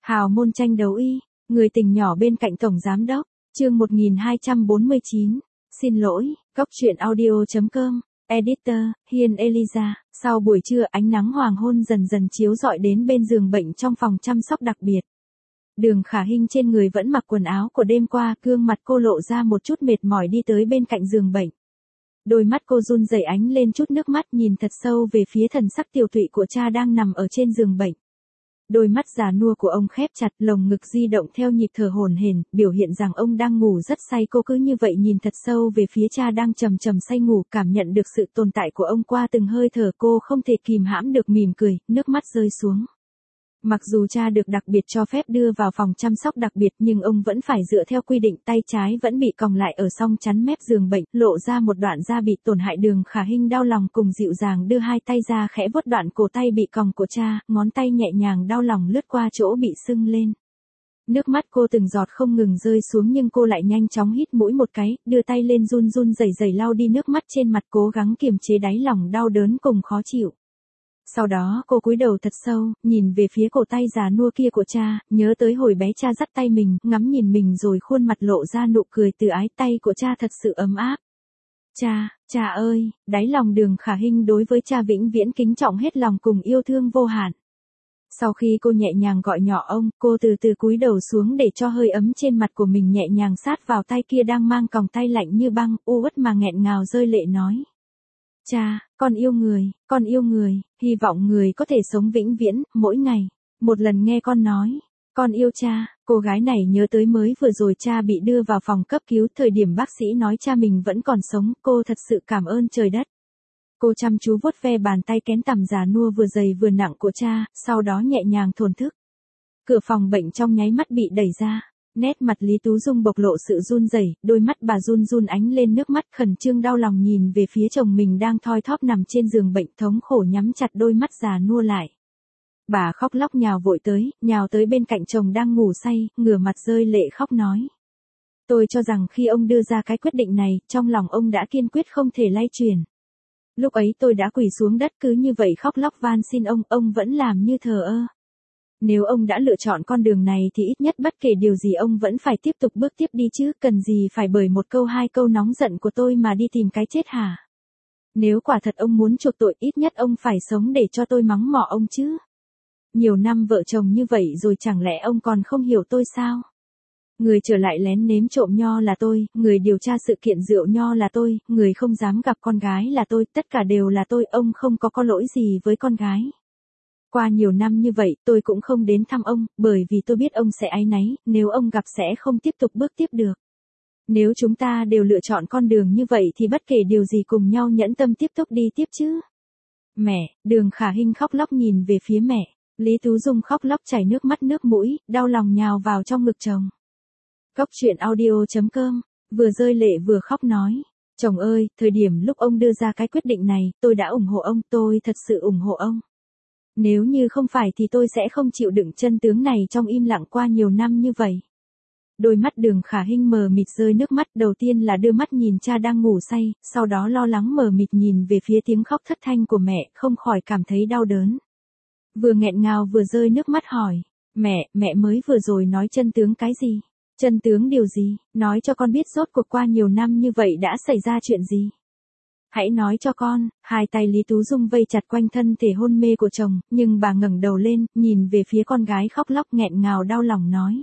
Hào môn tranh đấu y, người tình nhỏ bên cạnh tổng giám đốc, chương 1249. Xin lỗi, góc truyện audio.com, editor, Hiên Eliza. Sau buổi trưa ánh nắng hoàng hôn dần dần chiếu rọi đến bên giường bệnh trong phòng chăm sóc đặc biệt. Đường Khả Hinh trên người vẫn mặc quần áo của đêm qua, gương mặt cô lộ ra một chút mệt mỏi đi tới bên cạnh giường bệnh. Đôi mắt cô run rẩy ánh lên chút nước mắt nhìn thật sâu về phía thần sắc tiều tụy của cha đang nằm ở trên giường bệnh. Đôi mắt già nua của ông khép chặt, lồng ngực di động theo nhịp thở hổn hển, biểu hiện rằng ông đang ngủ rất say. Cô cứ như vậy nhìn thật sâu về phía cha đang trầm trầm say ngủ, cảm nhận được sự tồn tại của ông qua từng hơi thở. Cô không thể kìm hãm được mỉm cười, nước mắt rơi xuống. Mặc dù cha được đặc biệt cho phép đưa vào phòng chăm sóc đặc biệt nhưng ông vẫn phải dựa theo quy định, tay trái vẫn bị còng lại ở song chắn mép giường bệnh, lộ ra một đoạn da bị tổn hại. Đường Khả Hinh đau lòng cùng dịu dàng đưa hai tay ra khẽ vuốt đoạn cổ tay bị còng của cha, ngón tay nhẹ nhàng đau lòng lướt qua chỗ bị sưng lên. Nước mắt cô từng giọt không ngừng rơi xuống nhưng cô lại nhanh chóng hít mũi một cái, đưa tay lên run run rẩy rẩy lau đi nước mắt trên mặt, cố gắng kiềm chế đáy lòng đau đớn cùng khó chịu. Sau đó cô cúi đầu thật sâu, nhìn về phía cổ tay già nua kia của cha, nhớ tới hồi bé cha dắt tay mình, ngắm nhìn mình rồi khuôn mặt lộ ra nụ cười từ ái. Tay của cha thật sự ấm áp. Cha ơi, đáy lòng Đường Khả Hinh đối với cha vĩnh viễn kính trọng hết lòng cùng yêu thương vô hạn. Sau khi cô nhẹ nhàng gọi nhỏ ông, cô từ từ cúi đầu xuống để cho hơi ấm trên mặt của mình nhẹ nhàng sát vào tay kia đang mang còng tay lạnh như băng, u uất mà nghẹn ngào rơi lệ nói. Cha, con yêu người, hy vọng người có thể sống vĩnh viễn, mỗi ngày. Một lần nghe con nói, con yêu cha, cô gái này nhớ tới mới vừa rồi cha bị đưa vào phòng cấp cứu, thời điểm bác sĩ nói cha mình vẫn còn sống, cô thật sự cảm ơn trời đất. Cô chăm chú vuốt ve bàn tay kén tằm già nua vừa dày vừa nặng của cha, sau đó nhẹ nhàng thổn thức. Cửa phòng bệnh trong nháy mắt bị đẩy ra. Nét mặt Lý Tú Dung bộc lộ sự run rẩy, đôi mắt bà run run ánh lên nước mắt, khẩn trương đau lòng nhìn về phía chồng mình đang thoi thóp nằm trên giường bệnh, thống khổ nhắm chặt đôi mắt già nua lại. Bà khóc lóc nhào tới bên cạnh chồng đang ngủ say, ngửa mặt rơi lệ khóc nói. Tôi cho rằng khi ông đưa ra cái quyết định này, trong lòng ông đã kiên quyết không thể lay chuyển. Lúc ấy tôi đã quỳ xuống đất cứ như vậy khóc lóc van xin ông vẫn làm như thờ ơ. Nếu ông đã lựa chọn con đường này thì ít nhất bất kể điều gì ông vẫn phải tiếp tục bước tiếp đi chứ, cần gì phải bởi một câu hai câu nóng giận của tôi mà đi tìm cái chết hả? Nếu quả thật ông muốn chuộc tội, ít nhất ông phải sống để cho tôi mắng mỏ ông chứ. Nhiều năm vợ chồng như vậy rồi chẳng lẽ ông còn không hiểu tôi sao? Người trở lại lén nếm trộm nho là tôi, người điều tra sự kiện rượu nho là tôi, người không dám gặp con gái là tôi, tất cả đều là tôi, ông không có lỗi gì với con gái. Qua nhiều năm như vậy tôi cũng không đến thăm ông, bởi vì tôi biết ông sẽ áy náy, nếu ông gặp sẽ không tiếp tục bước tiếp được. Nếu chúng ta đều lựa chọn con đường như vậy thì bất kể điều gì cùng nhau nhẫn tâm tiếp tục đi tiếp chứ. Mẹ, Đường Khả Hinh khóc lóc nhìn về phía mẹ, Lý Tú Dung khóc lóc chảy nước mắt nước mũi, đau lòng nhào vào trong ngực chồng. Góc truyện audio.com, vừa rơi lệ vừa khóc nói. Chồng ơi, thời điểm lúc ông đưa ra cái quyết định này, tôi đã ủng hộ ông, tôi thật sự ủng hộ ông. Nếu như không phải thì tôi sẽ không chịu đựng chân tướng này trong im lặng qua nhiều năm như vậy. Đôi mắt Đường Khả Hinh mờ mịt rơi nước mắt, đầu tiên là đưa mắt nhìn cha đang ngủ say, sau đó lo lắng mờ mịt nhìn về phía tiếng khóc thất thanh của mẹ, không khỏi cảm thấy đau đớn. Vừa nghẹn ngào vừa rơi nước mắt hỏi, mẹ mới vừa rồi nói chân tướng cái gì? Chân tướng điều gì? Nói cho con biết rốt cuộc qua nhiều năm như vậy đã xảy ra chuyện gì? Hãy nói cho con. Hai tay Lý Tú Dung vây chặt quanh thân thể hôn mê của chồng, nhưng bà ngẩng đầu lên, nhìn về phía con gái khóc lóc nghẹn ngào đau lòng nói.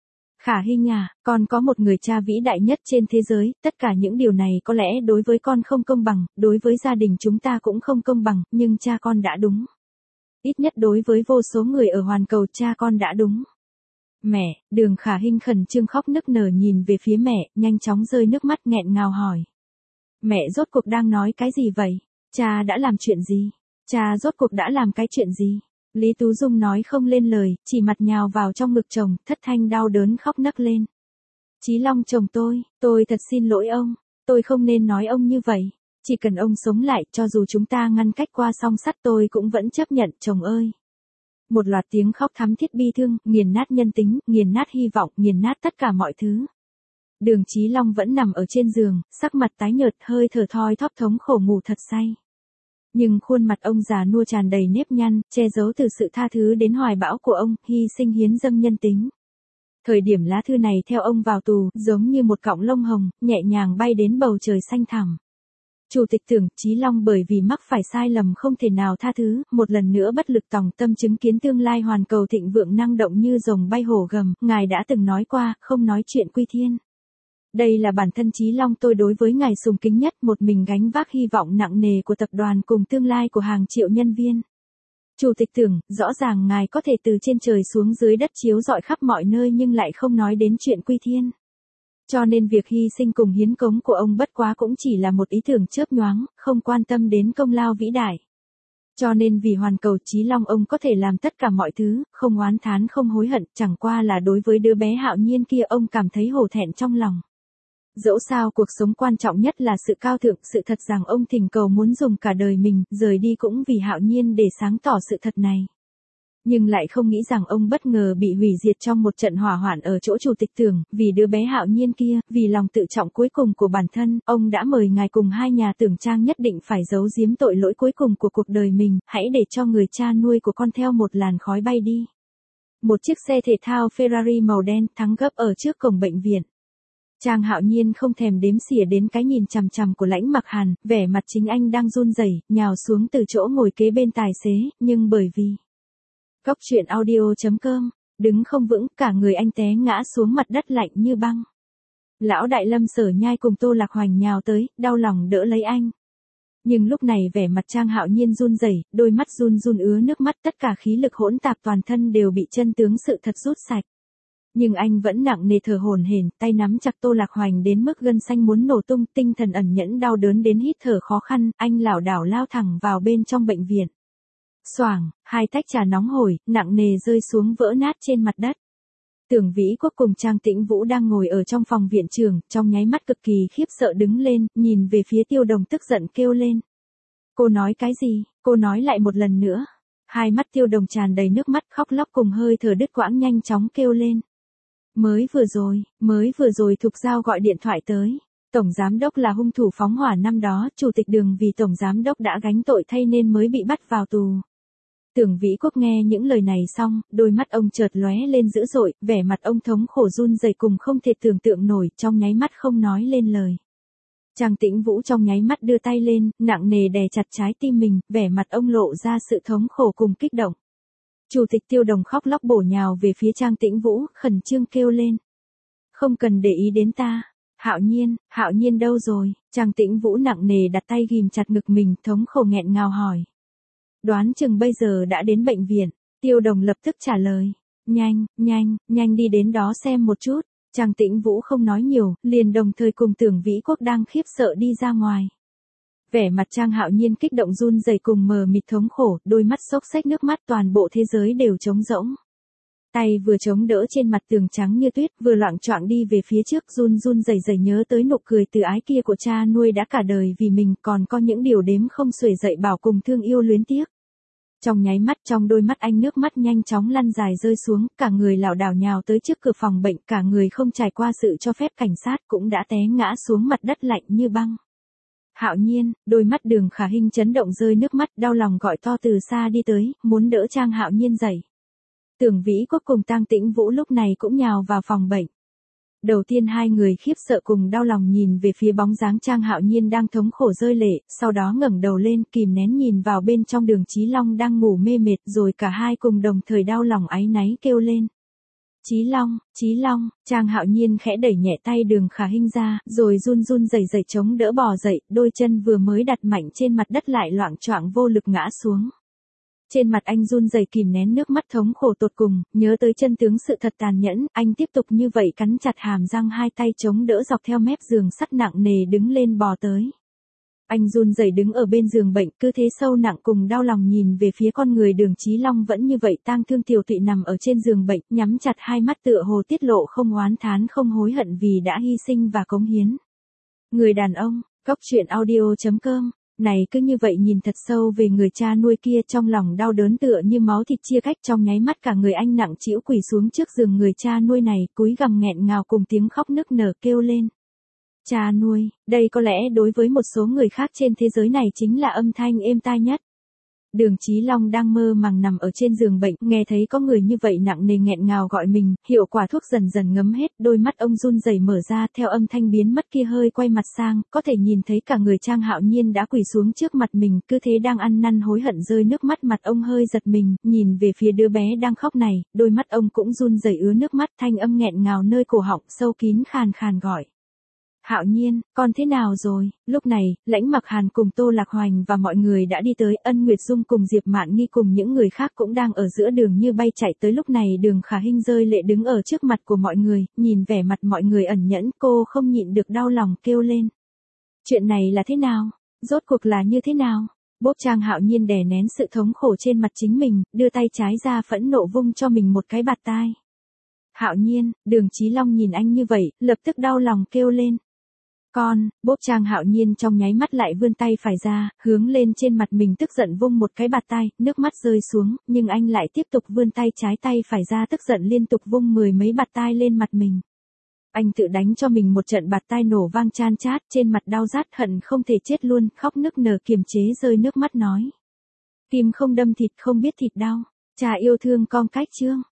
Khả Hinh à, con có một người cha vĩ đại nhất trên thế giới, tất cả những điều này có lẽ đối với con không công bằng, đối với gia đình chúng ta cũng không công bằng, nhưng cha con đã đúng. Ít nhất đối với vô số người ở hoàn cầu cha con đã đúng. Mẹ, Đường Khả Hinh khẩn trương khóc nức nở nhìn về phía mẹ, nhanh chóng rơi nước mắt nghẹn ngào hỏi. Mẹ rốt cuộc đang nói cái gì vậy? Cha đã làm chuyện gì? Cha rốt cuộc đã làm cái chuyện gì? Lý Tú Dung nói không lên lời, chỉ mặt nhào vào trong ngực chồng, thất thanh đau đớn khóc nấc lên. Chí Long chồng tôi thật xin lỗi ông, tôi không nên nói ông như vậy. Chỉ cần ông sống lại, cho dù chúng ta ngăn cách qua song sắt tôi cũng vẫn chấp nhận, chồng ơi. Một loạt tiếng khóc thắm thiết bi thương, nghiền nát nhân tính, nghiền nát hy vọng, nghiền nát tất cả mọi thứ. Đường Chí Long vẫn nằm ở trên giường, sắc mặt tái nhợt, hơi thở thoi thóp thống khổ ngủ thật say. Nhưng khuôn mặt ông già nua tràn đầy nếp nhăn, che giấu từ sự tha thứ đến hoài bão của ông, hy sinh hiến dâng nhân tính. Thời điểm lá thư này theo ông vào tù, giống như một cọng lông hồng, nhẹ nhàng bay đến bầu trời xanh thẳm. Chủ tịch Tưởng Chí Long bởi vì mắc phải sai lầm không thể nào tha thứ, một lần nữa bất lực tòng tâm chứng kiến tương lai hoàn cầu thịnh vượng năng động như rồng bay hổ gầm, ngài đã từng nói qua, không nói chuyện quy thiên. Đây là bản thân Chí Long tôi đối với ngài sùng kính nhất, một mình gánh vác hy vọng nặng nề của tập đoàn cùng tương lai của hàng triệu nhân viên. Chủ tịch Tưởng, rõ ràng ngài có thể từ trên trời xuống dưới đất chiếu rọi khắp mọi nơi nhưng lại không nói đến chuyện quy thiên. Cho nên việc hy sinh cùng hiến cống của ông bất quá cũng chỉ là một ý tưởng chớp nhoáng, không quan tâm đến công lao vĩ đại. Cho nên vì hoàn cầu Chí Long ông có thể làm tất cả mọi thứ, không oán thán không hối hận, chẳng qua là đối với đứa bé Hạo Nhiên kia ông cảm thấy hổ thẹn trong lòng. Dẫu sao cuộc sống quan trọng nhất là sự cao thượng, sự thật rằng ông thỉnh cầu muốn dùng cả đời mình, rời đi cũng vì Hạo Nhiên để sáng tỏ sự thật này. Nhưng lại không nghĩ rằng ông bất ngờ bị hủy diệt trong một trận hỏa hoạn ở chỗ chủ tịch Tưởng, vì đứa bé Hạo Nhiên kia, vì lòng tự trọng cuối cùng của bản thân, ông đã mời ngài cùng hai nhà Tưởng Trang nhất định phải giấu giếm tội lỗi cuối cùng của cuộc đời mình, hãy để cho người cha nuôi của con theo một làn khói bay đi. Một chiếc xe thể thao Ferrari màu đen thắng gấp ở trước cổng bệnh viện. Trang Hạo Nhiên không thèm đếm xỉa đến cái nhìn chằm chằm của Lãnh Mặc Hàn, vẻ mặt chính anh đang run rẩy, nhào xuống từ chỗ ngồi kế bên tài xế, nhưng bởi vì Góc truyện audio.com, đứng không vững, cả người anh té ngã xuống mặt đất lạnh như băng. Lão đại Lâm Sở Nhai cùng Tô Lạc Hoành nhào tới, đau lòng đỡ lấy anh. Nhưng lúc này vẻ mặt Trang Hạo Nhiên run rẩy, đôi mắt run run ứa nước mắt, tất cả khí lực hỗn tạp toàn thân đều bị chân tướng sự thật rút sạch. Nhưng anh vẫn nặng nề thở hổn hển, tay nắm chặt Tô Lạc Hoành đến mức gân xanh muốn nổ tung, tinh thần ẩn nhẫn đau đớn đến hít thở khó khăn, anh lảo đảo lao thẳng vào bên trong bệnh viện. Xoảng, hai tách trà nóng hổi, nặng nề rơi xuống vỡ nát trên mặt đất. Tưởng Vĩ Quốc cùng Trang Tĩnh Vũ đang ngồi ở trong phòng viện trưởng, trong nháy mắt cực kỳ khiếp sợ đứng lên, nhìn về phía Tiêu Đồng tức giận kêu lên. Cô nói cái gì, cô nói lại một lần nữa. Hai mắt Tiêu Đồng tràn đầy nước mắt khóc lóc cùng hơi thở đứt quãng nhanh chóng kêu lên. Mới vừa rồi Thục Giao gọi điện thoại tới. Tổng giám đốc là hung thủ phóng hỏa năm đó, chủ tịch Đường vì tổng giám đốc đã gánh tội thay nên mới bị bắt vào tù. Tưởng Vĩ Quốc nghe những lời này xong, đôi mắt ông chợt lóe lên dữ dội, vẻ mặt ông thống khổ run rẩy cùng không thể tưởng tượng nổi, trong nháy mắt không nói lên lời. Trang Tĩnh Vũ trong nháy mắt đưa tay lên, nặng nề đè chặt trái tim mình, vẻ mặt ông lộ ra sự thống khổ cùng kích động. Chủ tịch Tiêu Đồng khóc lóc bổ nhào về phía Trang Tĩnh Vũ, khẩn trương kêu lên. Không cần để ý đến ta. Hạo Nhiên đâu rồi? Trang Tĩnh Vũ nặng nề đặt tay ghim chặt ngực mình, thống khổ nghẹn ngào hỏi. Đoán chừng bây giờ đã đến bệnh viện. Tiêu Đồng lập tức trả lời. Nhanh đi đến đó xem một chút. Trang Tĩnh Vũ không nói nhiều, liền đồng thời cùng Tưởng Vĩ Quốc đang khiếp sợ đi ra ngoài. Vẻ mặt Trang Hạo Nhiên kích động run rẩy cùng mờ mịt thống khổ, đôi mắt xốc xếch nước mắt, toàn bộ thế giới đều trống rỗng. Tay vừa chống đỡ trên mặt tường trắng như tuyết, vừa loạng choạng đi về phía trước, run rẩy nhớ tới nụ cười từ ái kia của cha nuôi đã cả đời vì mình, còn có những điều đếm không xuể dậy bảo cùng thương yêu luyến tiếc. Trong nháy mắt, trong đôi mắt anh nước mắt nhanh chóng lăn dài rơi xuống, cả người lảo đảo nhào tới trước cửa phòng bệnh, cả người không trải qua sự cho phép cảnh sát cũng đã té ngã xuống mặt đất lạnh như băng. Hạo Nhiên, đôi mắt Đường Khả Hinh chấn động rơi nước mắt, đau lòng gọi to từ xa đi tới, muốn đỡ Trang Hạo Nhiên dậy. Tưởng Vĩ Quốc cùng Tang Tĩnh Vũ lúc này cũng nhào vào phòng bệnh. Đầu tiên hai người khiếp sợ cùng đau lòng nhìn về phía bóng dáng Trang Hạo Nhiên đang thống khổ rơi lệ, sau đó ngẩng đầu lên kìm nén nhìn vào bên trong Đường Chí Long đang ngủ mê mệt, rồi cả hai cùng đồng thời đau lòng áy náy kêu lên. Chí Long, Trang Hạo Nhiên khẽ đẩy nhẹ tay Đường Khả Hinh ra, rồi run rẩy chống đỡ bò dậy, đôi chân vừa mới đặt mạnh trên mặt đất lại loạng choạng vô lực ngã xuống. Trên mặt anh run rẩy kìm nén nước mắt thống khổ tột cùng, nhớ tới chân tướng sự thật tàn nhẫn, anh tiếp tục như vậy cắn chặt hàm răng, hai tay chống đỡ dọc theo mép giường sắt nặng nề đứng lên bò tới. Anh run rẩy đứng ở bên giường bệnh, cứ thế sâu nặng cùng đau lòng nhìn về phía con người Đường Chí Long vẫn như vậy tang thương tiều tụy nằm ở trên giường bệnh, nhắm chặt hai mắt tựa hồ tiết lộ không oán thán không hối hận vì đã hy sinh và cống hiến. Người đàn ông, Góc truyện audio.com. Này cứ như vậy nhìn thật sâu về người cha nuôi kia, trong lòng đau đớn tựa như máu thịt chia cách, trong nháy mắt cả người anh nặng trĩu quỳ xuống trước giường người cha nuôi này, cúi gằm nghẹn ngào cùng tiếng khóc nức nở kêu lên. Cha nuôi, đây có lẽ đối với một số người khác trên thế giới này chính là âm thanh êm tai nhất. Đường Chí Long đang mơ màng nằm ở trên giường bệnh, nghe thấy có người như vậy nặng nề nghẹn ngào gọi mình, hiệu quả thuốc dần dần ngấm hết, đôi mắt ông run rẩy mở ra, theo âm thanh biến mất kia hơi quay mặt sang, có thể nhìn thấy cả người Trang Hạo Nhiên đã quỳ xuống trước mặt mình, cứ thế đang ăn năn hối hận rơi nước mắt, mặt ông hơi giật mình, nhìn về phía đứa bé đang khóc này, đôi mắt ông cũng run rẩy ứa nước mắt, thanh âm nghẹn ngào nơi cổ họng sâu kín khàn khàn gọi. Hạo Nhiên, con thế nào rồi? Lúc này, Lãnh Mặc Hàn cùng Tô Lạc Hoành và mọi người đã đi tới, Ân Nguyệt Dung cùng Diệp Mạn Nghi cùng những người khác cũng đang ở giữa đường như bay chạy tới. Lúc này Đường Khả Hinh rơi lệ đứng ở trước mặt của mọi người, nhìn vẻ mặt mọi người ẩn nhẫn, cô không nhịn được đau lòng kêu lên. Chuyện này là thế nào? Rốt cuộc là như thế nào? Bốp Trang Hạo Nhiên đè nén sự thống khổ trên mặt chính mình, đưa tay trái ra phẫn nộ vung cho mình một cái bạt tai. Hạo Nhiên, Đường Chí Long nhìn anh như vậy, lập tức đau lòng kêu lên. Con, bốp Trang Hạo Nhiên trong nháy mắt lại vươn tay phải ra, hướng lên trên mặt mình tức giận vung một cái bạt tai, nước mắt rơi xuống, nhưng anh lại tiếp tục vươn tay trái tay phải ra tức giận liên tục vung 10 mấy bạt tai lên mặt mình. Anh tự đánh cho mình một trận bạt tai nổ vang chan chát, trên mặt đau rát hận không thể chết luôn, khóc nức nở kiềm chế rơi nước mắt nói. Kim không đâm thịt không biết thịt đau, cha yêu thương con cách chương.